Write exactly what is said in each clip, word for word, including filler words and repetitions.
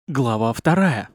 Глава вторая.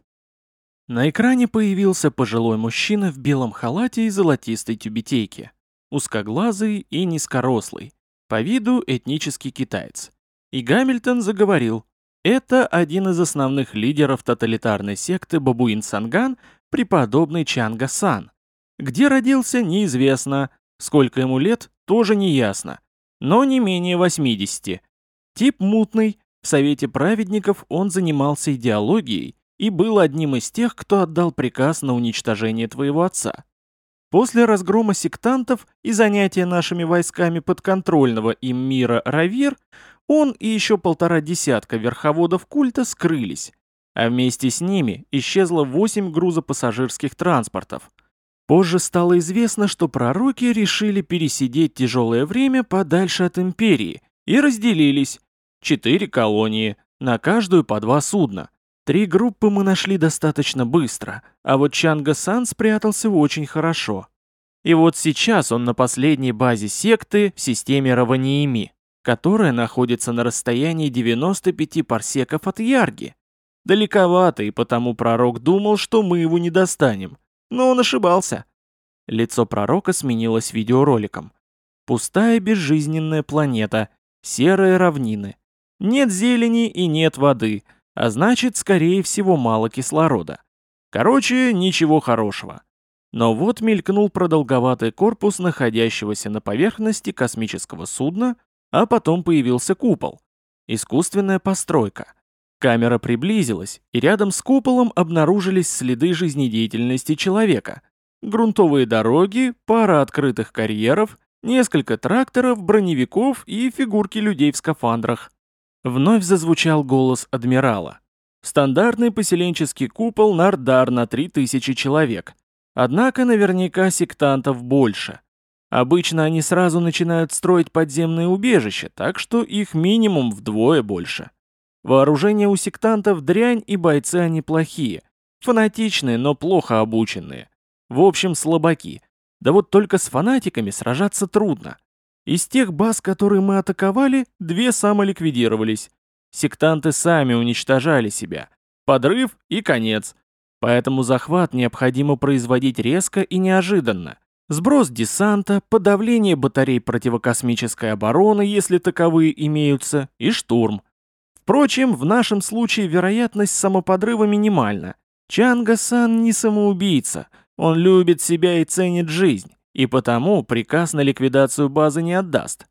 На экране появился пожилой мужчина в белом халате и золотистой тюбетейке. Узкоглазый и низкорослый. По виду этнический китаец. И Гамильтон заговорил. Это один из основных лидеров тоталитарной секты Бабуин-Санган, преподобный Чанга Сан. Где родился, неизвестно. Сколько ему лет, тоже неясно. Но не менее восьмидесяти. Тип мутный. В Совете праведников он занимался идеологией и был одним из тех, кто отдал приказ на уничтожение твоего отца. После разгрома сектантов и занятия нашими войсками подконтрольного им мира Равир, он и еще полтора десятка верховодов культа скрылись, а вместе с ними исчезло восемь грузопассажирских транспортов. Позже стало известно, что пророки решили пересидеть тяжелое время подальше от империи и разделились. Четыре колонии, на каждую по два судна. Три группы мы нашли достаточно быстро, а вот Чанга-сан спрятался очень хорошо. И вот сейчас он на последней базе секты в системе Раваниеми, которая находится на расстоянии девяноста пяти парсеков от Ярги. Далековато, и потому пророк думал, что мы его не достанем. Но он ошибался. Лицо пророка сменилось видеороликом. Пустая безжизненная планета, серые равнины. Нет зелени и нет воды, а значит, скорее всего, мало кислорода. Короче, ничего хорошего. Но вот мелькнул продолговатый корпус находящегося на поверхности космического судна, а потом появился купол. Искусственная постройка. Камера приблизилась, и рядом с куполом обнаружились следы жизнедеятельности человека. Грунтовые дороги, пара открытых карьеров, несколько тракторов, броневиков и фигурки людей в скафандрах. Вновь зазвучал голос адмирала. Стандартный поселенческий купол Нардар на три тысячи человек. Однако наверняка сектантов больше. Обычно они сразу начинают строить подземные убежища, так что их минимум вдвое больше. Вооружение у сектантов дрянь, и бойцы они плохие. Фанатичные, но плохо обученные. В общем, слабаки. Да вот только с фанатиками сражаться трудно. Из тех баз, которые мы атаковали, две самоликвидировались. Сектанты сами уничтожали себя. Подрыв и конец. Поэтому захват необходимо производить резко и неожиданно. Сброс десанта, подавление батарей противокосмической обороны, если таковые имеются, и штурм. Впрочем, в нашем случае вероятность самоподрыва минимальна. Чанга-сан не самоубийца, он любит себя и ценит жизнь. И потому приказ на ликвидацию базы не отдаст.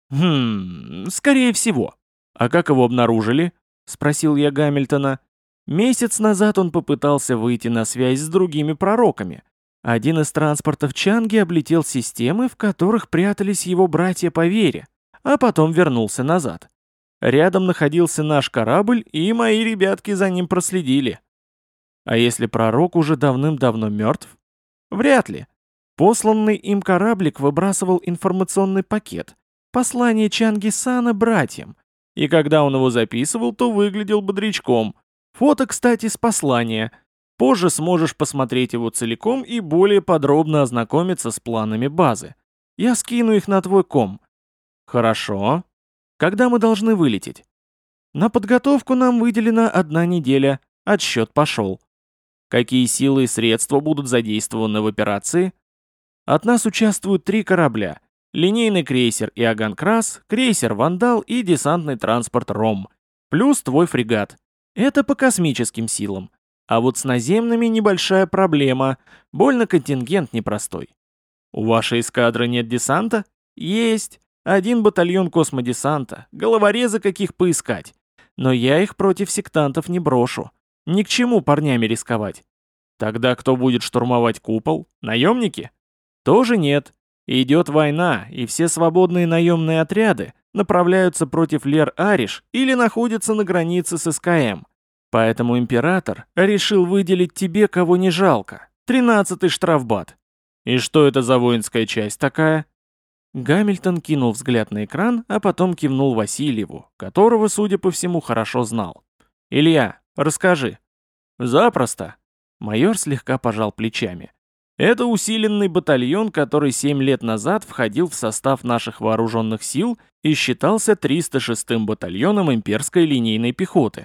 Хм, скорее всего. А как его обнаружили? Спросил я Гамильтона. Месяц назад он попытался выйти на связь с другими пророками. Один из транспортов Чанги облетел системы, в которых прятались его братья по вере, а потом вернулся назад. Рядом находился наш корабль, и мои ребятки за ним проследили. А если пророк уже давным-давно мертв? Вряд ли. Посланный им кораблик выбрасывал информационный пакет, послание Чанги-сана братьям, и когда он его записывал, то выглядел бодрячком. Фото, кстати, с послания. Позже сможешь посмотреть его целиком и более подробно ознакомиться с планами базы. Я скину их на твой ком. Хорошо. Когда мы должны вылететь? На подготовку нам выделена одна неделя, отсчет пошел. Какие силы и средства будут задействованы в операции? От нас участвуют три корабля. Линейный крейсер Иоганн Крас, крейсер Вандал и десантный транспорт Ром. Плюс твой фрегат. Это по космическим силам. А вот с наземными небольшая проблема. Больно контингент непростой. У вашей эскадры нет десанта? Есть. Один батальон космодесанта. Головорезы каких поискать. Но я их против сектантов не брошу. Ни к чему парнями рисковать. Тогда кто будет штурмовать купол? Наемники? Тоже нет. Идет война, и все свободные наемные отряды направляются против Лер-Ариш или находятся на границе с СКМ. Поэтому император решил выделить тебе, кого не жалко. Тринадцатый штрафбат. И что это за воинская часть такая? Гамильтон кинул взгляд на экран, а потом кивнул Васильеву, которого, судя по всему, хорошо знал. «Илья, расскажи». «Запросто». Майор слегка пожал плечами. Это усиленный батальон, который семь лет назад входил в состав наших вооруженных сил и считался триста шестым батальоном имперской линейной пехоты.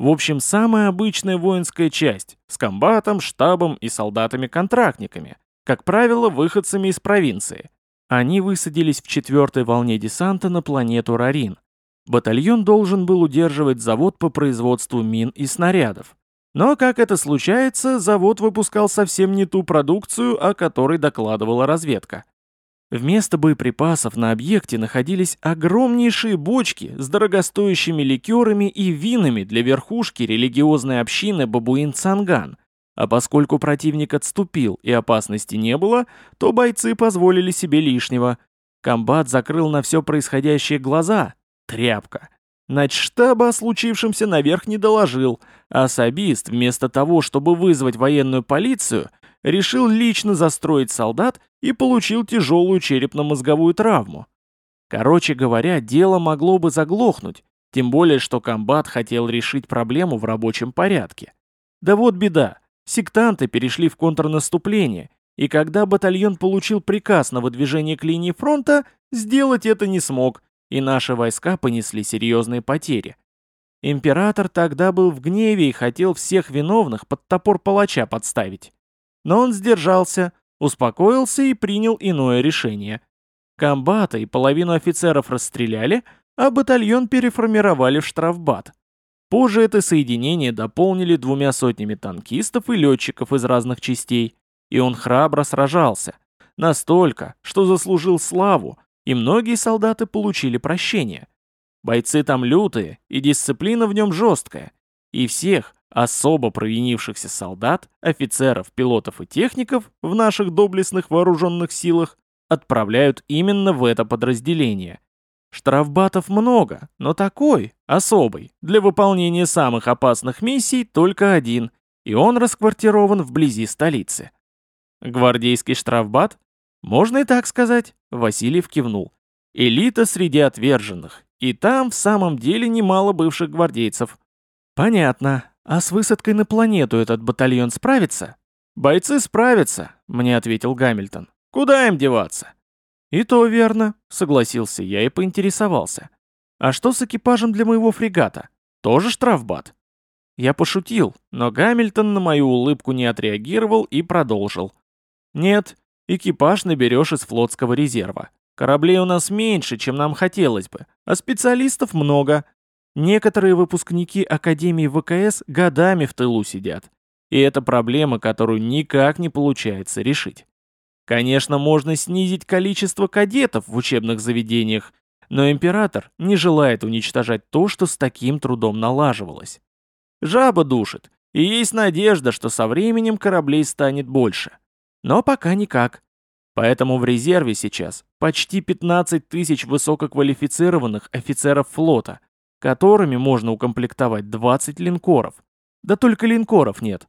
В общем, самая обычная воинская часть, с комбатом, штабом и солдатами-контрактниками, как правило, выходцами из провинции. Они высадились в четвертой волне десанта на планету Рарин. Батальон должен был удерживать завод по производству мин и снарядов. Но, как это случается, завод выпускал совсем не ту продукцию, о которой докладывала разведка. Вместо боеприпасов на объекте находились огромнейшие бочки с дорогостоящими ликерами и винами для верхушки религиозной общины Бабуин-Цанган. А поскольку противник отступил и опасности не было, то бойцы позволили себе лишнего. Комбат закрыл на все происходящее глаза. Тряпка. Начштаба о случившемся наверх не доложил, а особист, вместо того, чтобы вызвать военную полицию, решил лично застроить солдат и получил тяжелую черепно-мозговую травму. Короче говоря, дело могло бы заглохнуть, тем более, что комбат хотел решить проблему в рабочем порядке. Да вот беда, сектанты перешли в контрнаступление, и когда батальон получил приказ на выдвижение к линии фронта, сделать это не смог, и наши войска понесли серьезные потери. Император тогда был в гневе и хотел всех виновных под топор палача подставить. Но он сдержался, успокоился и принял иное решение. Комбата и половину офицеров расстреляли, а батальон переформировали в штрафбат. Позже это соединение дополнили двумя сотнями танкистов и летчиков из разных частей, и он храбро сражался. Настолько, что заслужил славу, и многие солдаты получили прощение. Бойцы там лютые, и дисциплина в нем жесткая. И всех, особо провинившихся солдат, офицеров, пилотов и техников в наших доблестных вооруженных силах отправляют именно в это подразделение. Штрафбатов много, но такой, особый, для выполнения самых опасных миссий только один, и он расквартирован вблизи столицы. Гвардейский штрафбат? Можно и так сказать, Васильев кивнул. Элита среди отверженных, и там в самом деле немало бывших гвардейцев. Понятно. А с высадкой на планету этот батальон справится? Бойцы справятся, мне ответил Гамильтон. Куда им деваться? И то верно, согласился я и поинтересовался. А что с экипажем для моего фрегата? Тоже штрафбат? Я пошутил, но Гамильтон на мою улыбку не отреагировал и продолжил. Нет, экипаж наберешь из флотского резерва. Кораблей у нас меньше, чем нам хотелось бы, а специалистов много. Некоторые выпускники Академии ВКС годами в тылу сидят. И это проблема, которую никак не получается решить. Конечно, можно снизить количество кадетов в учебных заведениях, но император не желает уничтожать то, что с таким трудом налаживалось. Жаба душит, и есть надежда, что со временем кораблей станет больше. Но пока никак. Поэтому в резерве сейчас почти пятнадцать тысяч высококвалифицированных офицеров флота, которыми можно укомплектовать двадцать линкоров. Да только линкоров нет.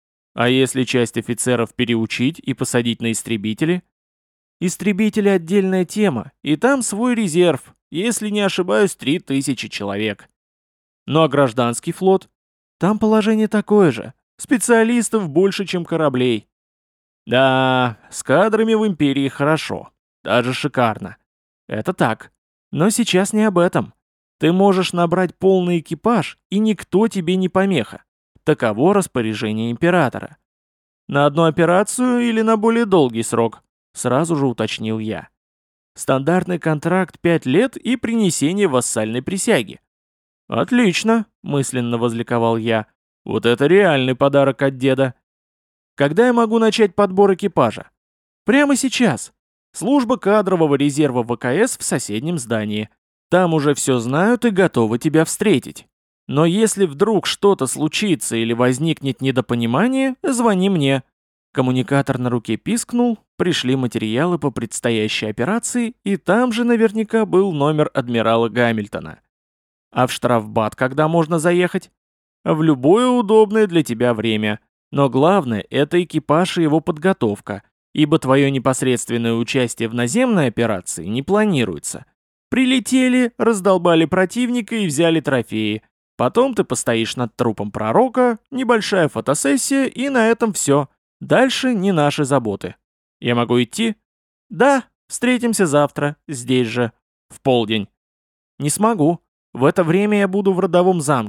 А если часть офицеров переучить и посадить на истребители? Истребители отдельная тема, и там свой резерв, если не ошибаюсь, три тысячи человек. Ну а гражданский флот? Там положение такое же. Специалистов больше, чем кораблей. Да, с кадрами в империи хорошо. Даже шикарно. Это так. Но сейчас не об этом. Ты можешь набрать полный экипаж, и никто тебе не помеха. Таково распоряжение императора. На одну операцию или на более долгий срок? Сразу же уточнил я. Стандартный контракт пять лет и принесение вассальной присяги. Отлично, мысленно возликовал я. Вот это реальный подарок от деда. Когда я могу начать подбор экипажа? Прямо сейчас. Служба кадрового резерва ВКС в соседнем здании. Там уже все знают и готовы тебя встретить. Но если вдруг что-то случится или возникнет недопонимание, звони мне. Коммуникатор на руке пискнул, пришли материалы по предстоящей операции, и там же наверняка был номер адмирала Гамильтона. А в штрафбат когда можно заехать? В любое удобное для тебя время. Но главное – это экипаж и его подготовка, ибо твое непосредственное участие в наземной операции не планируется. Прилетели, раздолбали противника и взяли трофеи. Потом ты постоишь над трупом пророка, небольшая фотосессия, и на этом все. Дальше не наши заботы. Я могу идти? Да, встретимся завтра, здесь же, в полдень. Не смогу. В это время я буду в родовом замке.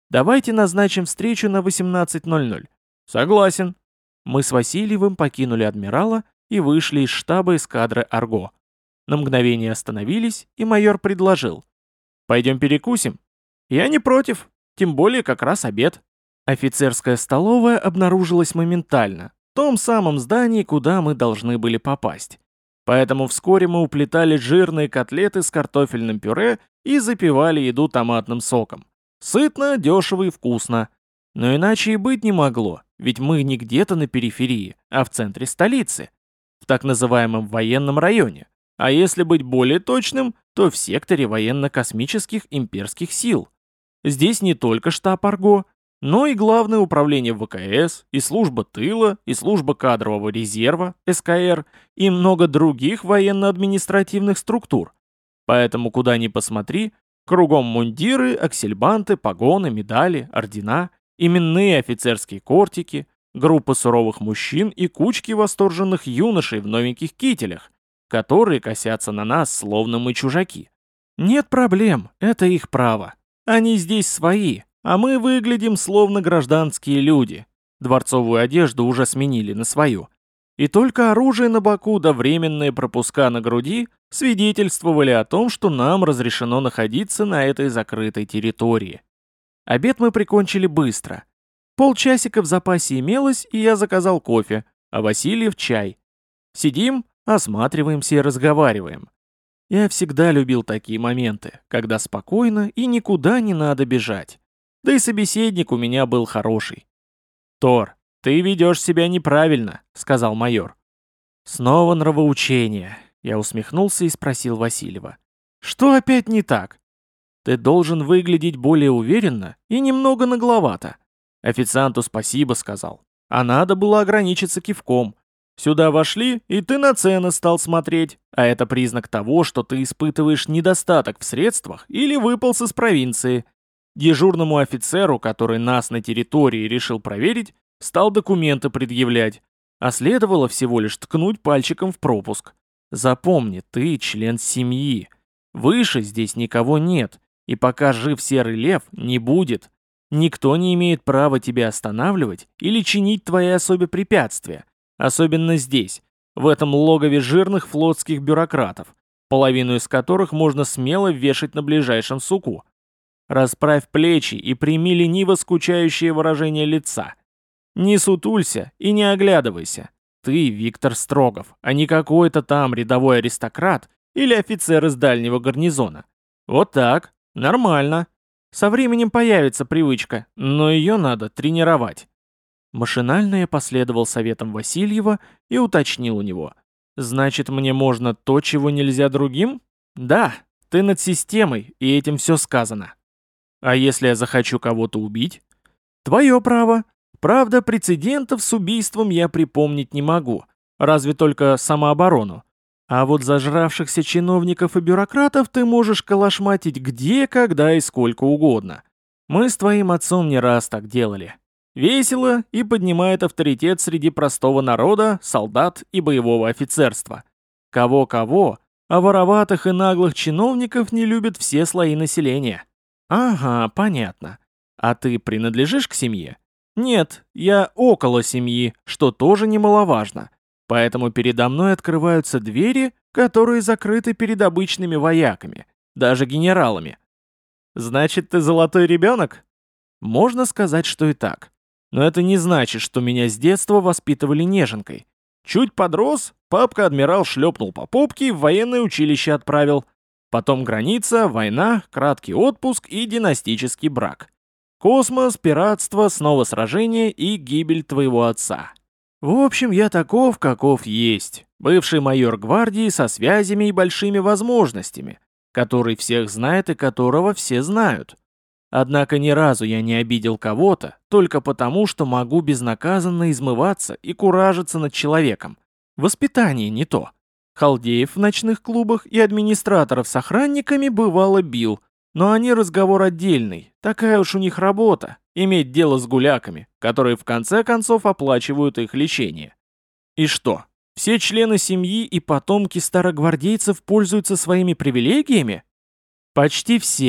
Давайте назначим встречу на восемнадцать ноль ноль. Согласен. Мы с Васильевым покинули адмирала и вышли из штаба эскадры Арго. На мгновение остановились, и майор предложил. Пойдем перекусим? Я не против, тем более как раз обед. Офицерская столовая обнаружилась моментально, в том самом здании, куда мы должны были попасть. Поэтому вскоре мы уплетали жирные котлеты с картофельным пюре и запивали еду томатным соком. Сытно, дешево и вкусно. Но иначе и быть не могло, ведь мы не где-то на периферии, а в центре столицы, в так называемом военном районе. А если быть более точным, то в секторе военно-космических имперских сил. Здесь не только штаб Арго, но и Главное управление ВКС, и служба тыла, и служба кадрового резерва, СКР, и много других военно-административных структур. Поэтому куда ни посмотри, кругом мундиры, аксельбанты, погоны, медали, ордена, именные офицерские кортики, группы суровых мужчин и кучки восторженных юношей в новеньких кителях, которые косятся на нас, словно мы чужаки. Нет проблем, это их право. Они здесь свои, а мы выглядим словно гражданские люди. Дворцовую одежду уже сменили на свою. И только оружие на боку да временные пропуска на груди свидетельствовали о том, что нам разрешено находиться на этой закрытой территории. Обед мы прикончили быстро. Полчасика в запасе имелось, и я заказал кофе, а Васильев чай. Сидим, осматриваемся и разговариваем. Я всегда любил такие моменты, когда спокойно и никуда не надо бежать. Да и собеседник у меня был хороший. «Тор, ты ведешь себя неправильно», — сказал майор. «Снова нравоучение», — я усмехнулся и спросил Васильева. «Что опять не так?» «Ты должен выглядеть более уверенно и немного нагловато». Официанту спасибо сказал, а надо было ограничиться кивком. Сюда вошли, и ты на цены стал смотреть, а это признак того, что ты испытываешь недостаток в средствах или выполз из провинции. Дежурному офицеру, который нас на территории решил проверить, стал документы предъявлять, а следовало всего лишь ткнуть пальчиком в пропуск. Запомни, ты член семьи. Выше здесь никого нет, и пока жив серый лев, не будет. Никто не имеет права тебя останавливать или чинить твоей особе препятствия. Особенно здесь, в этом логове жирных флотских бюрократов, половину из которых можно смело вешать на ближайшем суку. Расправь плечи и прими лениво скучающее выражение лица. Не сутулься и не оглядывайся. Ты Виктор Строгов, а не какой-то там рядовой аристократ или офицер из дальнего гарнизона. Вот так, нормально. Со временем появится привычка, но ее надо тренировать. Машинально я последовал советам Васильева и уточнил у него. «Значит, мне можно то, чего нельзя другим?» «Да, ты над системой, и этим все сказано». «А если я захочу кого-то убить?» «Твое право. Правда, прецедентов с убийством я припомнить не могу, разве только самооборону. А вот зажравшихся чиновников и бюрократов ты можешь калашматить где, когда и сколько угодно. Мы с твоим отцом не раз так делали». Весело и поднимает авторитет среди простого народа, солдат и боевого офицерства. Кого-кого, а вороватых и наглых чиновников не любят все слои населения. Ага, понятно. А ты принадлежишь к семье? Нет, я около семьи, что тоже немаловажно. Поэтому передо мной открываются двери, которые закрыты перед обычными вояками, даже генералами. Значит, ты золотой ребенок? Можно сказать, что и так. Но это не значит, что меня с детства воспитывали неженкой. Чуть подрос, папка-адмирал шлепнул по попке и в военное училище отправил. Потом граница, война, краткий отпуск и династический брак. Космос, пиратство, снова сражение и гибель твоего отца. В общем, я таков, каков есть. Бывший майор гвардии со связями и большими возможностями, который всех знает и которого все знают. Однако ни разу я не обидел кого-то, только потому, что могу безнаказанно измываться и куражиться над человеком. Воспитание не то. Халдеев в ночных клубах и администраторов с охранниками бывало бил, но они разговор отдельный, такая уж у них работа, иметь дело с гуляками, которые в конце концов оплачивают их лечение. И что, все члены семьи и потомки старогвардейцев пользуются своими привилегиями? Почти все.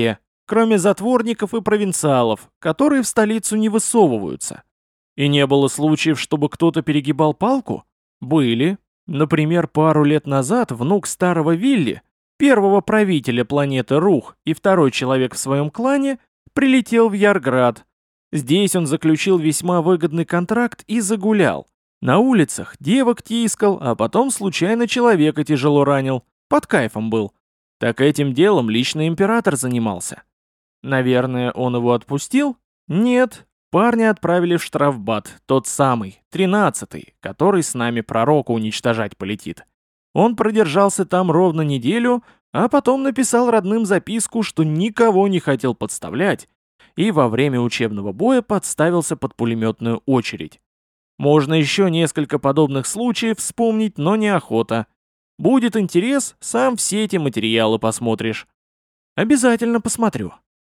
кроме затворников и провинциалов, которые в столицу не высовываются. И не было случаев, чтобы кто-то перегибал палку? Были. Например, пару лет назад внук старого Вилли, первого правителя планеты Рух и второй человек в своем клане, прилетел в Ярград. Здесь он заключил весьма выгодный контракт и загулял. На улицах девок тискал, а потом случайно человека тяжело ранил. Под кайфом был. Так этим делом лично император занимался. Наверное, он его отпустил? Нет. Парня отправили в штрафбат, тот самый, тринадцатый, который с нами пророка уничтожать полетит. Он продержался там ровно неделю, а потом написал родным записку, что никого не хотел подставлять, и во время учебного боя подставился под пулеметную очередь. Можно еще несколько подобных случаев вспомнить, но неохота. Будет интерес, сам все эти материалы посмотришь. Обязательно посмотрю.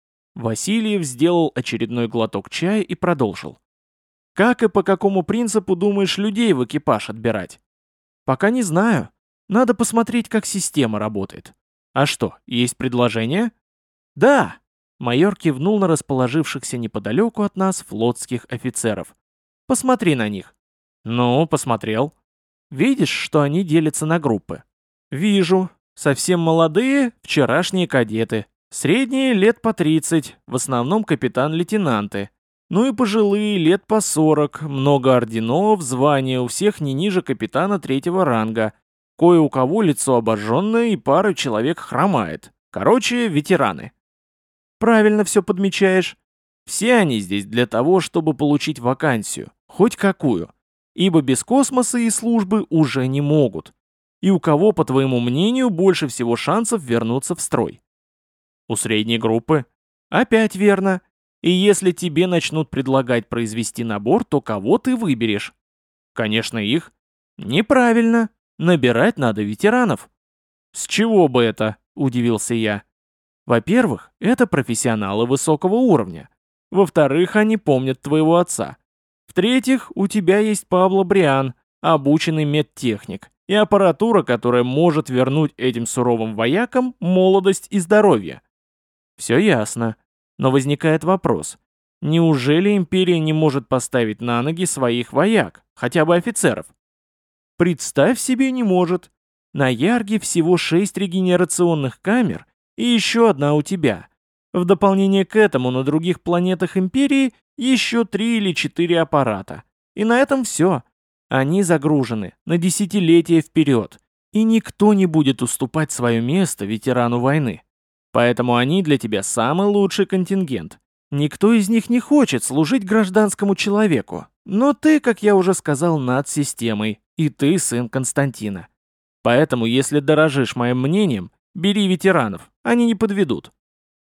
Васильев сделал очередной глоток чая и продолжил. Как и по какому принципу думаешь людей в экипаж отбирать? Пока не знаю. Надо посмотреть, как система работает. А что, есть предложение? Да. Майор кивнул на расположившихся неподалеку от нас флотских офицеров. Посмотри на них. Ну, посмотрел. Видишь, что они делятся на группы? Вижу. Совсем молодые, вчерашние кадеты. Средние лет по тридцать, в основном капитан-лейтенанты. Ну и пожилые лет по сорок, много орденов, звания у всех не ниже капитана третьего ранга. Кое у кого лицо обожженное и пара человек хромает. Короче, ветераны. Правильно все подмечаешь. Все они здесь для того, чтобы получить вакансию, хоть какую. Ибо без космоса и службы уже не могут. И у кого, по твоему мнению, больше всего шансов вернуться в строй? У средней группы? Опять верно. И если тебе начнут предлагать произвести набор, то кого ты выберешь? Конечно, их. Неправильно. Набирать надо ветеранов. С чего бы это? Удивился я. Во-первых, это профессионалы высокого уровня. Во-вторых, они помнят твоего отца. В-третьих, у тебя есть Пабло Бриан, обученный медтехник, и аппаратура, которая может вернуть этим суровым воякам молодость и здоровье. Все ясно. Но возникает вопрос. Неужели империя не может поставить на ноги своих вояк, хотя бы офицеров? Представь себе, не может. На Ярге всего шесть регенерационных камер и еще одна у тебя. В дополнение к этому на других планетах империи еще три или четыре аппарата. И на этом все. Они загружены на десятилетия вперед. И никто не будет уступать свое место ветерану войны. Поэтому они для тебя самый лучший контингент. Никто из них не хочет служить гражданскому человеку. Но ты, как я уже сказал, над системой. И ты сын Константина. Поэтому, если дорожишь моим мнением, бери ветеранов. Они не подведут.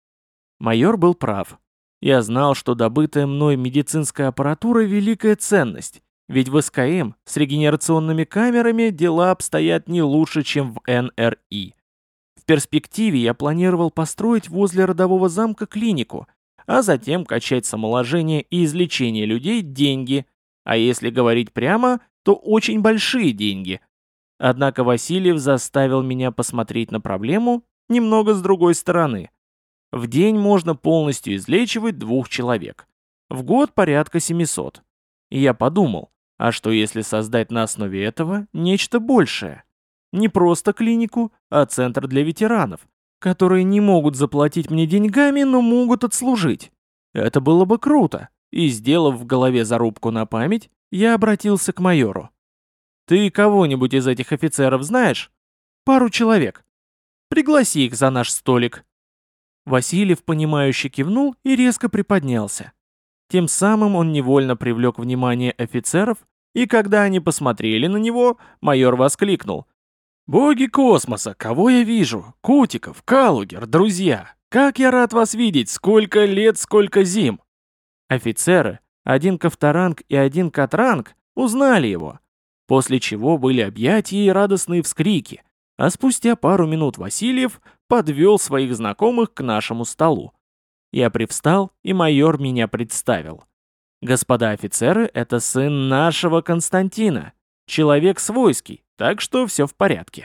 Майор был прав. Я знал, что добытая мной медицинская аппаратура – великая ценность. Ведь в СКМ с регенерационными камерами дела обстоят не лучше, чем в эн эр и. В перспективе я планировал построить возле родового замка клинику, а затем качать с омоложения и излечения людей деньги, а если говорить прямо, то очень большие деньги. Однако Васильев заставил меня посмотреть на проблему немного с другой стороны. В день можно полностью излечивать двух человек. В год порядка семисот. И я подумал, а что если создать на основе этого нечто большее? Не просто клинику, а центр для ветеранов, которые не могут заплатить мне деньгами, но могут отслужить. Это было бы круто. И, сделав в голове зарубку на память, я обратился к майору. «Ты кого-нибудь из этих офицеров знаешь? Пару человек. Пригласи их за наш столик». Васильев, понимающе кивнул и резко приподнялся. Тем самым он невольно привлек внимание офицеров, и когда они посмотрели на него, майор воскликнул. «Боги космоса, кого я вижу? Кутиков, Калугер, друзья! Как я рад вас видеть! Сколько лет, сколько зим!» Офицеры, один Ковторанг и один Катранг, узнали его, после чего были объятия и радостные вскрики, а спустя пару минут Васильев подвел своих знакомых к нашему столу. Я привстал, и майор меня представил. «Господа офицеры, это сын нашего Константина, человек свойский, так что все в порядке.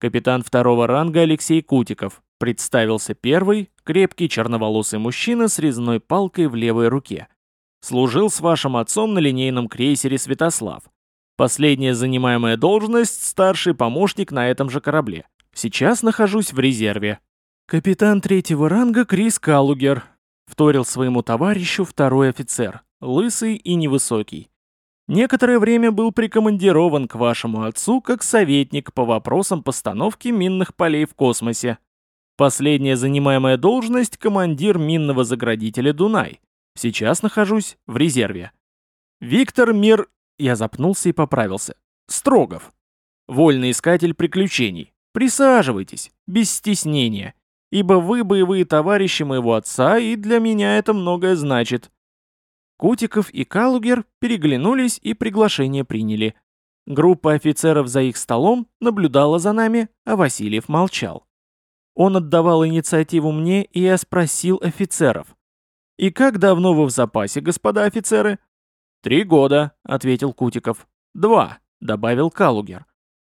Капитан второго ранга Алексей Кутиков. Представился первый, крепкий черноволосый мужчина с резной палкой в левой руке. Служил с вашим отцом на линейном крейсере «Святослав». Последняя занимаемая должность – старший помощник на этом же корабле. Сейчас нахожусь в резерве. Капитан третьего ранга Крис Калугер. Вторил своему товарищу второй офицер, лысый и невысокий. Некоторое время был прикомандирован к вашему отцу как советник по вопросам постановки минных полей в космосе. Последняя занимаемая должность – командир минного заградителя «Дунай». Сейчас нахожусь в резерве. Виктор Мир... Я запнулся и поправился. Строгов. Вольный искатель приключений. Присаживайтесь, без стеснения, ибо вы боевые товарищи моего отца, и для меня это многое значит. Кутиков и Калугер переглянулись и приглашение приняли. Группа офицеров за их столом наблюдала за нами, а Васильев молчал. Он отдавал инициативу мне, и я спросил офицеров. «И как давно вы в запасе, господа офицеры?» «Три года», — ответил Кутиков. «Два», — добавил Калугер.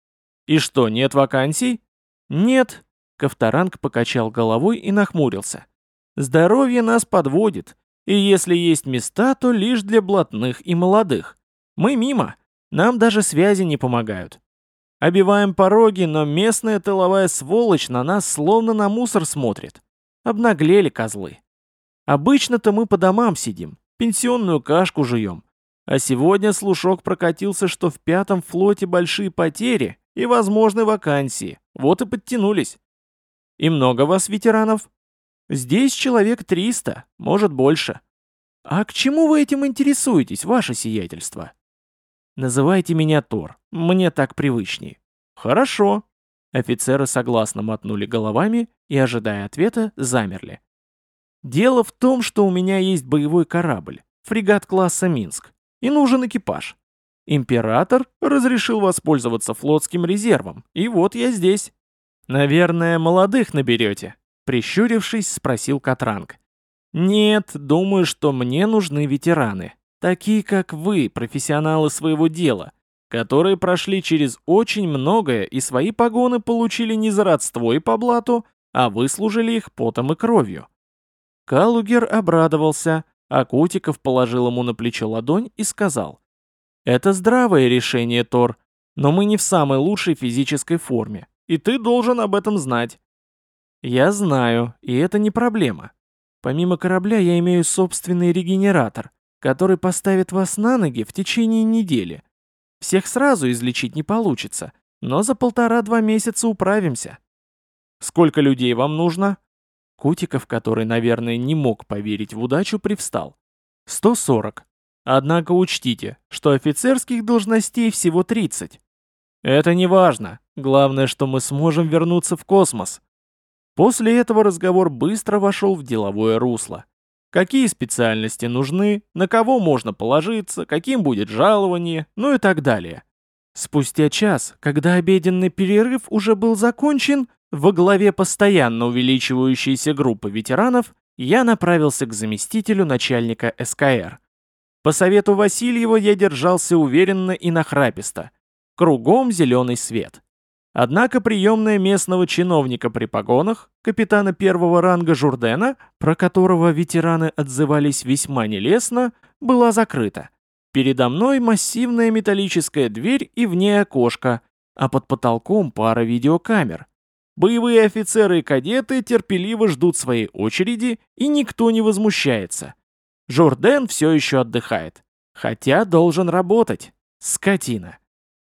«И что, нет вакансий?» «Нет», — Ковторанг покачал головой и нахмурился. «Здоровье нас подводит, и если есть места, то лишь для блатных и молодых. Мы мимо, нам даже связи не помогают. Обиваем пороги, но местная тыловая сволочь на нас словно на мусор смотрит. Обнаглели козлы. Обычно-то мы по домам сидим, пенсионную кашку жуем. А сегодня слушок прокатился, что в пятом флоте большие потери и возможны вакансии. Вот и подтянулись. И много вас, ветеранов? Здесь человек триста, может больше. А к чему вы этим интересуетесь, ваше сиятельство? Называйте меня Тор, мне так привычней. Хорошо. Офицеры согласно мотнули головами и, ожидая ответа, замерли. Дело в том, что у меня есть боевой корабль, фрегат класса Минск, и нужен экипаж. Император разрешил воспользоваться флотским резервом, и вот я здесь. Наверное, молодых наберете? Прищурившись, спросил Катранг. Нет, думаю, что мне нужны ветераны. Такие, как вы, профессионалы своего дела, которые прошли через очень многое и свои погоны получили не за родство и по блату, а выслужили их потом и кровью. Калугер обрадовался, а Кутиков положил ему на плечо ладонь и сказал: «Это здравое решение, Тор, но мы не в самой лучшей физической форме, и ты должен об этом знать». «Я знаю, и это не проблема. Помимо корабля я имею собственный регенератор, который поставит вас на ноги в течение недели. Всех сразу излечить не получится, но за полтора-два месяца управимся». «Сколько людей вам нужно?» Кутиков, который, наверное, не мог поверить в удачу, привстал. «сто сорок. Однако учтите, что офицерских должностей всего тридцать. Это не важно. Главное, что мы сможем вернуться в космос». После этого разговор быстро вошел в деловое русло. Какие специальности нужны, на кого можно положиться, каким будет жалование, ну и так далее. Спустя час, когда обеденный перерыв уже был закончен, во главе постоянно увеличивающейся группы ветеранов я направился к заместителю начальника эс ка эр. По совету Васильева я держался уверенно и нахраписто. Кругом зеленый свет. Однако приемная местного чиновника при погонах, капитана первого ранга Журдена, про которого ветераны отзывались весьма нелестно, была закрыта. Передо мной массивная металлическая дверь и в ней окошко, а под потолком пара видеокамер. Боевые офицеры и кадеты терпеливо ждут своей очереди, и никто не возмущается. Журден все еще отдыхает. Хотя должен работать. Скотина.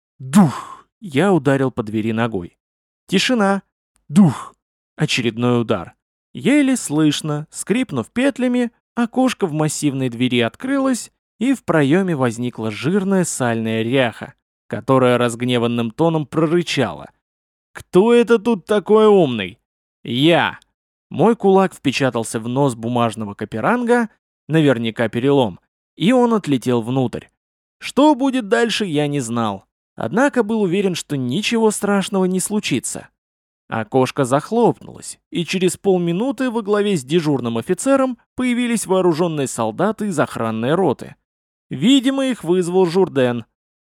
Дух! Я ударил по двери ногой. Тишина. Дух! Очередной удар. Еле слышно, скрипнув петлями, окошко в массивной двери открылось, и в проеме возникла жирная сальная ряха, которая разгневанным тоном прорычала. «Кто это тут такой умный?» «Я!» Мой кулак впечатался в нос бумажного каперанга, наверняка перелом, и он отлетел внутрь. Что будет дальше, я не знал, однако был уверен, что ничего страшного не случится. Окошко захлопнулось, и через полминуты во главе с дежурным офицером появились вооруженные солдаты из охранной роты. Видимо, их вызвал Журден.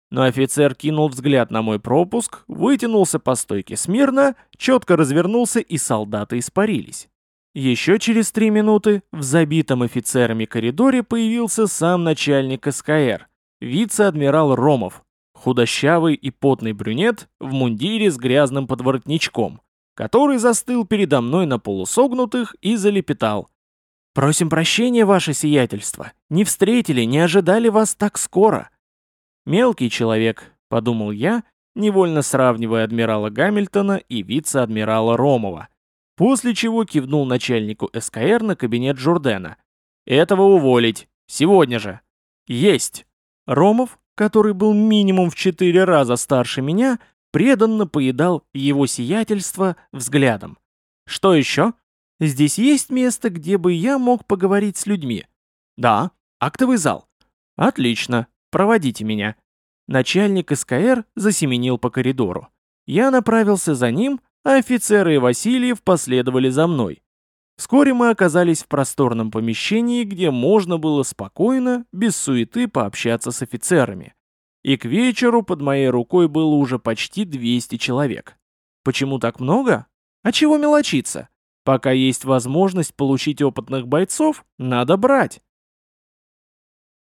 Но офицер кинул взгляд на мой пропуск, вытянулся по стойке смирно, четко развернулся, и солдаты испарились. Еще через три минуты в забитом офицерами коридоре появился сам начальник СКР, вице-адмирал Ромов, худощавый и потный брюнет в мундире с грязным подворотничком, который застыл передо мной на полусогнутых и залепетал. «Просим прощения, ваше сиятельство. Не встретили, не ожидали вас так скоро». «Мелкий человек», — подумал я, невольно сравнивая адмирала Гамильтона и вице-адмирала Ромова, после чего кивнул начальнику СКР на кабинет Журдена. «Этого уволить. Сегодня же». «Есть». Ромов, который был минимум в четыре раза старше меня, преданно поедал его сиятельство взглядом. «Что еще? Здесь есть место, где бы я мог поговорить с людьми?» «Да. Актовый зал». «Отлично. Проводите меня». Начальник СКР засеменил по коридору. Я направился за ним, а офицеры и Васильев последовали за мной. Вскоре мы оказались в просторном помещении, где можно было спокойно, без суеты пообщаться с офицерами. И к вечеру под моей рукой было уже почти двести человек. Почему так много? А чего мелочиться? Пока есть возможность получить опытных бойцов, надо брать.